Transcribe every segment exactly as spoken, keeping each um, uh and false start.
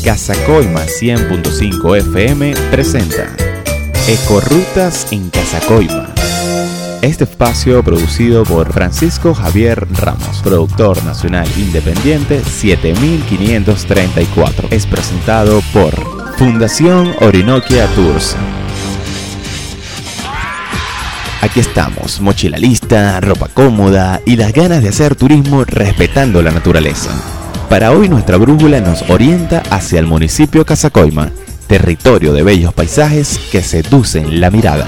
Casacoima cien punto cinco F M presenta Ecorrutas en Casacoima. Este espacio producido por Francisco Javier Ramos, productor nacional independiente siete mil quinientos treinta y cuatro. Es presentado por Fundación Orinoquia Tours. Aquí estamos, mochila lista, ropa cómoda y las ganas de hacer turismo respetando la naturaleza. Para hoy nuestra brújula nos orienta hacia el municipio Casacoima, territorio de bellos paisajes que seducen la mirada.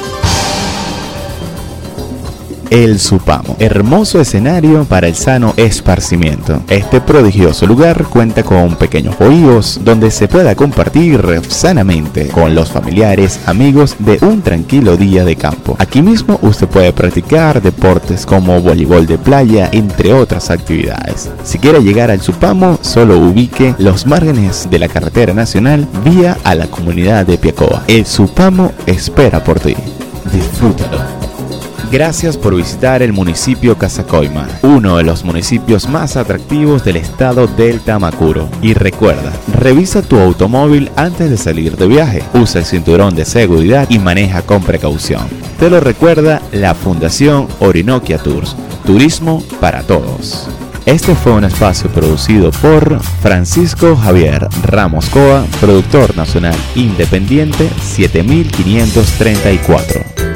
El Supamo, hermoso escenario para el sano esparcimiento. Este prodigioso lugar cuenta con pequeños bohíos donde se pueda compartir sanamente con los familiares, amigos de un tranquilo día de campo. Aquí mismo usted puede practicar deportes como voleibol de playa, entre otras actividades. Si quiere llegar al Supamo, solo ubique los márgenes de la carretera nacional vía a la comunidad de Piacoa. El Supamo espera por ti. Disfrútalo. Gracias por visitar el municipio Casacoima, uno de los municipios más atractivos del estado del Tamacuro. Y recuerda, revisa tu automóvil antes de salir de viaje, usa el cinturón de seguridad y maneja con precaución. Te lo recuerda la Fundación Orinoquia Tours, turismo para todos. Este fue un espacio producido por Francisco Javier Ramos Coa, productor nacional independiente siete mil quinientos treinta y cuatro.